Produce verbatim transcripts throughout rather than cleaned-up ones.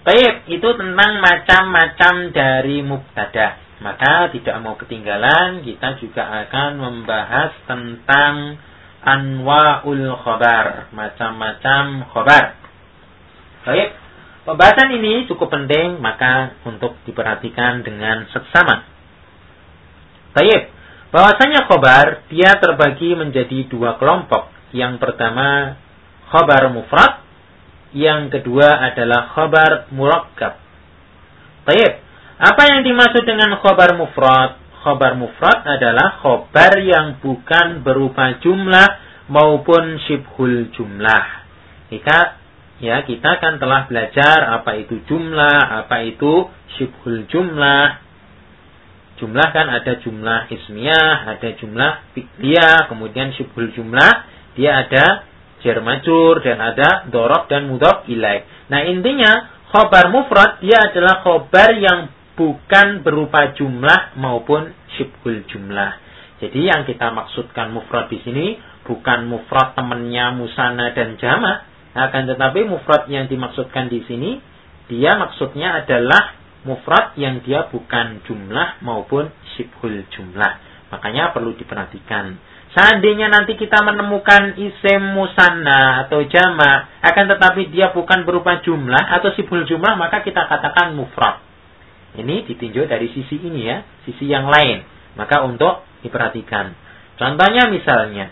Baik, itu tentang macam-macam dari mubtada. Maka tidak mau ketinggalan, kita juga akan membahas tentang anwa'ul khobar, macam-macam khobar. Baik, pembahasan ini cukup penting, maka untuk diperhatikan dengan seksama. Baik, bahwasanya khobar, dia terbagi menjadi dua kelompok. Yang pertama, khobar mufrad. Yang kedua adalah khobar murakkab. Baik, apa yang dimaksud dengan khobar mufrad? Khobar mufrad adalah khobar yang bukan berupa jumlah maupun syibhul jumlah. Kita, ya, kita kan telah belajar apa itu jumlah, apa itu syibhul jumlah. Jumlah kan ada jumlah ismiyah, ada jumlah fi'liyah, kemudian syibhul jumlah, dia ada jar majrur dan ada dhorob dan mudhof ilaih. Nah, intinya khobar mufrad dia adalah khobar yang bukan berupa jumlah maupun syibhul jumlah. Jadi yang kita maksudkan mufrad di sini bukan mufrad temannya musanna dan jama', akan tetapi mufrad yang dimaksudkan di sini dia maksudnya adalah mufrad yang dia bukan jumlah maupun syibhul jumlah. Makanya perlu diperhatikan. Seandainya nanti kita menemukan isim musanna atau jama', akan tetapi dia bukan berupa jumlah atau syibhul jumlah, maka kita katakan mufrad. Ini ditinjau dari sisi ini ya, sisi yang lain. Maka untuk diperhatikan. Contohnya misalnya,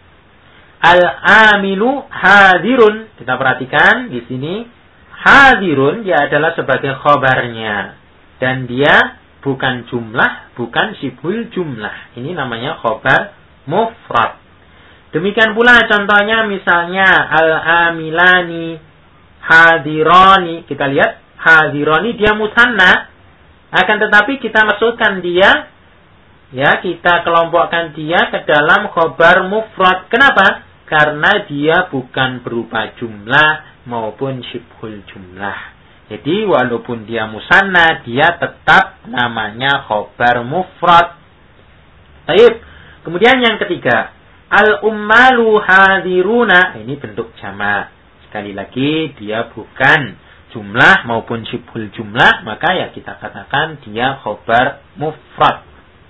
al-amilu hadirun. Kita perhatikan di sini, hadirun dia adalah sebagai khobarnya. Dan dia bukan jumlah, bukan syibhul jumlah. Ini namanya khobar mufrad. Demikian pula contohnya misalnya, al-amilani hadirani. Kita lihat, hadirani dia musanna. Akan tetapi kita maksudkan dia, ya, kita kelompokkan dia ke dalam khobar mufrad. Kenapa? Karena dia bukan berupa jumlah maupun syibhul jumlah. Jadi walaupun dia musanna, dia tetap namanya khobar mufrad. Baik. Kemudian yang ketiga, al-ummalu hadiruna. Ini bentuk jama'. Sekali lagi dia bukan jumlah maupun syibhul jumlah, maka ya kita katakan dia khobar mufrad.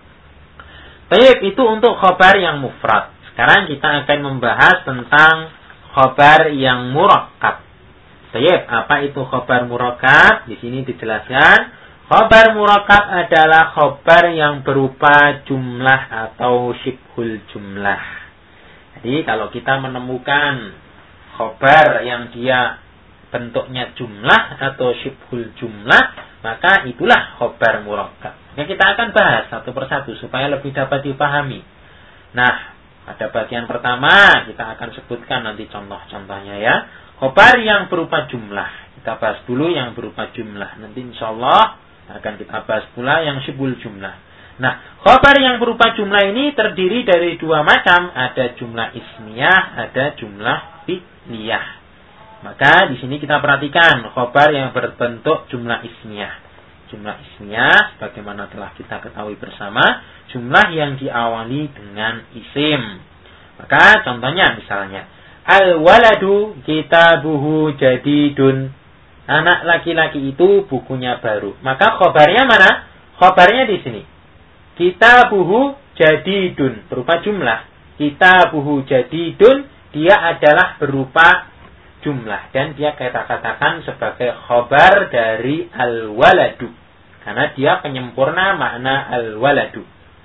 Baik, itu untuk khobar yang mufrad. Sekarang kita akan membahas tentang khobar yang murakkab. Baik, apa itu khobar murakkab? Di sini dijelaskan, khobar murakkab adalah khobar yang berupa jumlah atau syibhul jumlah. Jadi kalau kita menemukan khobar yang dia bentuknya jumlah atau syibhul jumlah, maka itulah khobar murakkab. Nah, kita akan bahas satu persatu supaya lebih dapat dipahami. Nah, pada bagian pertama kita akan sebutkan nanti contoh-contohnya ya. Khobar yang berupa jumlah. Kita bahas dulu yang berupa jumlah. Nanti insyaallah akan kita bahas pula yang syibhul jumlah. Nah, khobar yang berupa jumlah ini terdiri dari dua macam. Ada jumlah ismiyah, ada jumlah fi'liyah. Maka di sini kita perhatikan khobar yang berbentuk jumlah ismiyah. Jumlah ismiyah, bagaimana telah kita ketahui bersama, jumlah yang diawali dengan isim. Maka contohnya misalnya, al-waladu kitabuhu jadidun. Anak laki-laki itu bukunya baru. Maka khobarnya mana? Khobarnya di sini. Kitabuhu jadidun, berupa jumlah. Kitabuhu jadidun, dia adalah berupa jumlah, dan dia kita katakan sebagai khobar dari al-waladu, karena dia penyempurna makna al-waladu.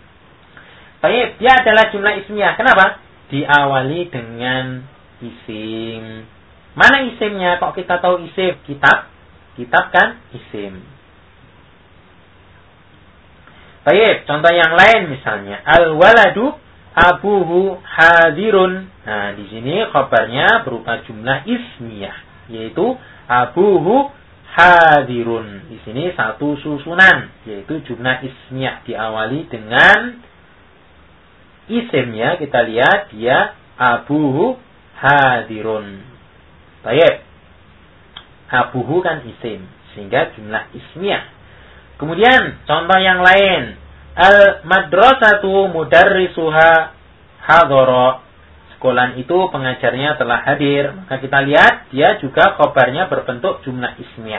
Baik, dia adalah jumlah ismiyah. Kenapa? Diawali dengan isim. Mana isimnya? Kok kita tahu isim? Kitab. Kitab kan isim. Baik, contoh yang lain misalnya, al-waladu abuhu hadirun. Nah, di sini khabarnya berupa jumlah ismiyah, yaitu abuhu hadirun. Di sini satu susunan, yaitu jumlah ismiyah diawali dengan isimnya. Kita lihat dia abuhu hadirun. Baik. Abuhu kan isim, sehingga jumlah ismiyah. Kemudian contoh yang lain, al-madrasatu mudarrisuha hadara. Sekolah itu pengajarnya telah hadir. Maka kita lihat dia juga khobarnya berbentuk jumlah ismiyah.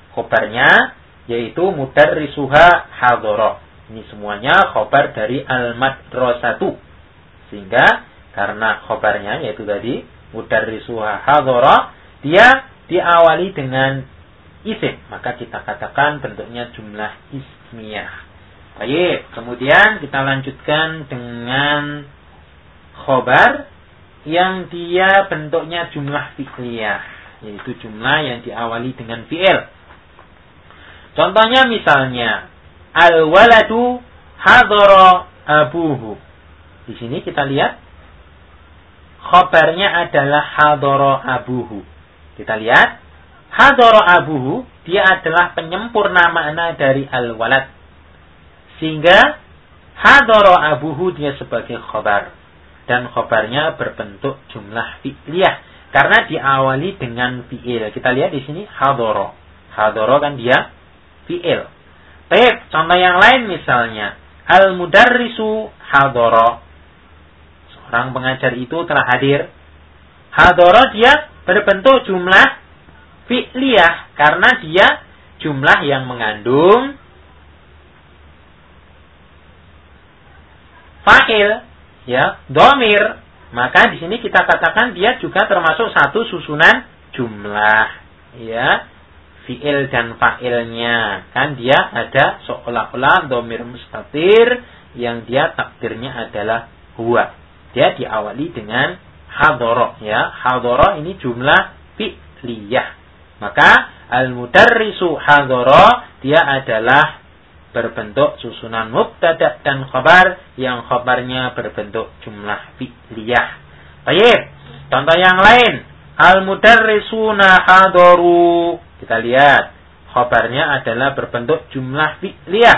khobarnya, yaitu mudarrisuha hadhara. Ini semuanya khobar dari al-madrasatu. Sehingga karena khobarnya yaitu tadi mudarrisuha hadhara, dia diawali dengan isim, maka kita katakan bentuknya jumlah ismiyah. Baik, kemudian kita lanjutkan dengan khobar yang dia bentuknya jumlah fi'liyah, yaitu jumlah yang diawali dengan fi'il. Contohnya misalnya al-waladu hadhara abuhu. Di sini kita lihat khobarnya adalah hadhara abuhu. Kita lihat hadhara abuhu, dia adalah penyempurna makna dari al-walad. Sehingga hadhara abuhu dia sebagai khobar. Dan khobarnya berbentuk jumlah fi'liyah karena diawali dengan fi'il. Kita lihat di sini hadhara. Hadhara kan dia fi'il. Baik, contoh yang lain misalnya al-mudarrisu hadhara. Seorang pengajar itu telah hadir. Hadhara dia berbentuk jumlah fi'liyah karena dia jumlah yang mengandung fa'il. Ya, dhamir, maka di sini kita katakan dia juga termasuk satu susunan jumlah, ya, fi'il dan fa'ilnya, kan dia ada seolah-olah dhamir mustatir yang dia takdirnya adalah huwa. Dia diawali dengan hadhara, ya, hadhara ini jumlah fi'liyah. Maka al-mudarrisu hadhara dia adalah berbentuk susunan mubtada dan khabar yang khabarnya berbentuk jumlah fi'liyah. Baik, contoh yang lain al-mudarrisuna hadaru. Kita lihat khabarnya adalah berbentuk jumlah fi'liyah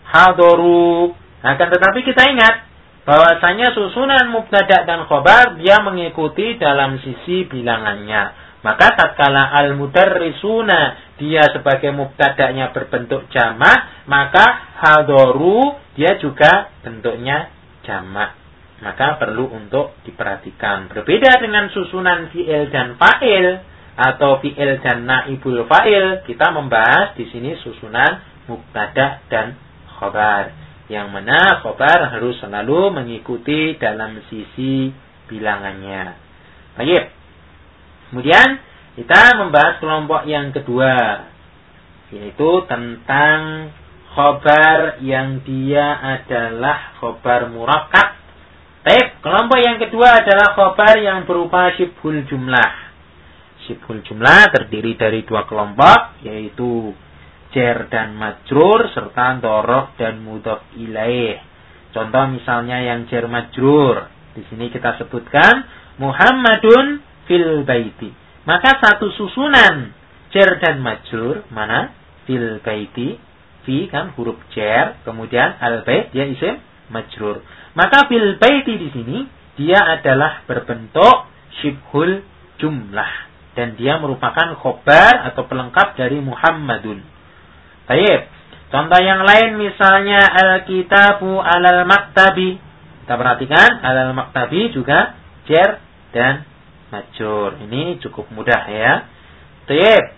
hadaru. Akan tetapi kita ingat bahwasanya susunan mubtada dan khabar dia mengikuti dalam sisi bilangannya. Maka tatkala al-mudarrisuna dia sebagai mubtada'nya berbentuk jamak, maka hadaru dia juga bentuknya jamak. Maka perlu untuk diperhatikan. Berbeda dengan susunan fi'il dan fa'il atau fi'il dan naibul fa'il, kita membahas di sini susunan mubtada' dan khabar. Yang mana khabar harus selalu mengikuti dalam sisi bilangannya. Baik. Kemudian kita membahas kelompok yang kedua, yaitu tentang khobar yang dia adalah khobar murakkab. Baik, kelompok yang kedua adalah khobar yang berupa syibhul jumlah. Syibhul jumlah terdiri dari dua kelompok, yaitu jar dan majrur serta dhorof dan mudhof ilaih. Contoh misalnya yang jar majrur, di sini kita sebutkan Muhammadun fil baiti. Maka satu susunan jar dan majrur mana? Fil baiti, fi kan huruf jar, kemudian al bait dia isim majrur. Maka fil baiti di sini dia adalah berbentuk syibhul jumlah dan dia merupakan khobar atau pelengkap dari Muhammadun. Baik. Contoh yang lain misalnya al-kitabu alal maktabi. Kita perhatikan alal maktabi juga jar dan majrur. Ini cukup mudah ya. Baik.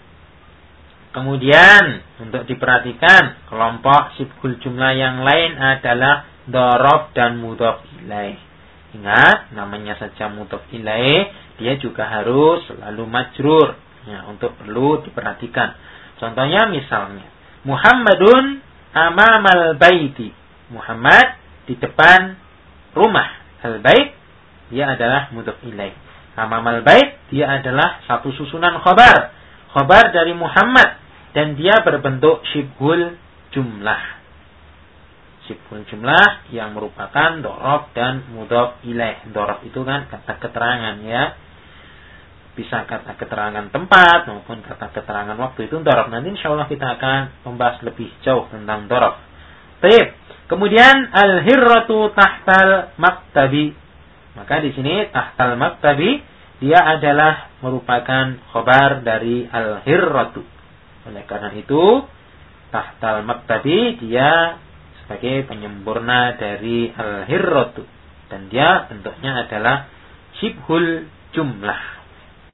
Kemudian untuk diperhatikan kelompok syibhul jumlah yang lain adalah dhorof dan mudhof ilaih. Ingat, namanya saja mudhof ilaih, dia juga harus selalu majrur. Ya, untuk perlu diperhatikan. Contohnya misalnya Muhammadun amamal baiti. Muhammad di depan rumah. Al bait dia adalah mudhof ilaih. Amamal bait dia adalah satu susunan khabar. Khabar dari Muhammad dan dia berbentuk syibhul jumlah. Syibhul jumlah yang merupakan dhorof dan mudhof ilaih. Dhorof itu kan kata keterangan ya. Bisa kata keterangan tempat maupun kata keterangan waktu, itu dhorof. Nanti insyaallah kita akan membahas lebih jauh tentang dhorof. Baik. Kemudian al-hirratu tahtal maktabi. Maka di sini tahtal maktabi dia adalah merupakan khabar dari al-hirratu. Oleh karena itu tahtal maktabi dia sebagai penyempurna dari al-hirratu dan dia bentuknya adalah syibhul jumlah.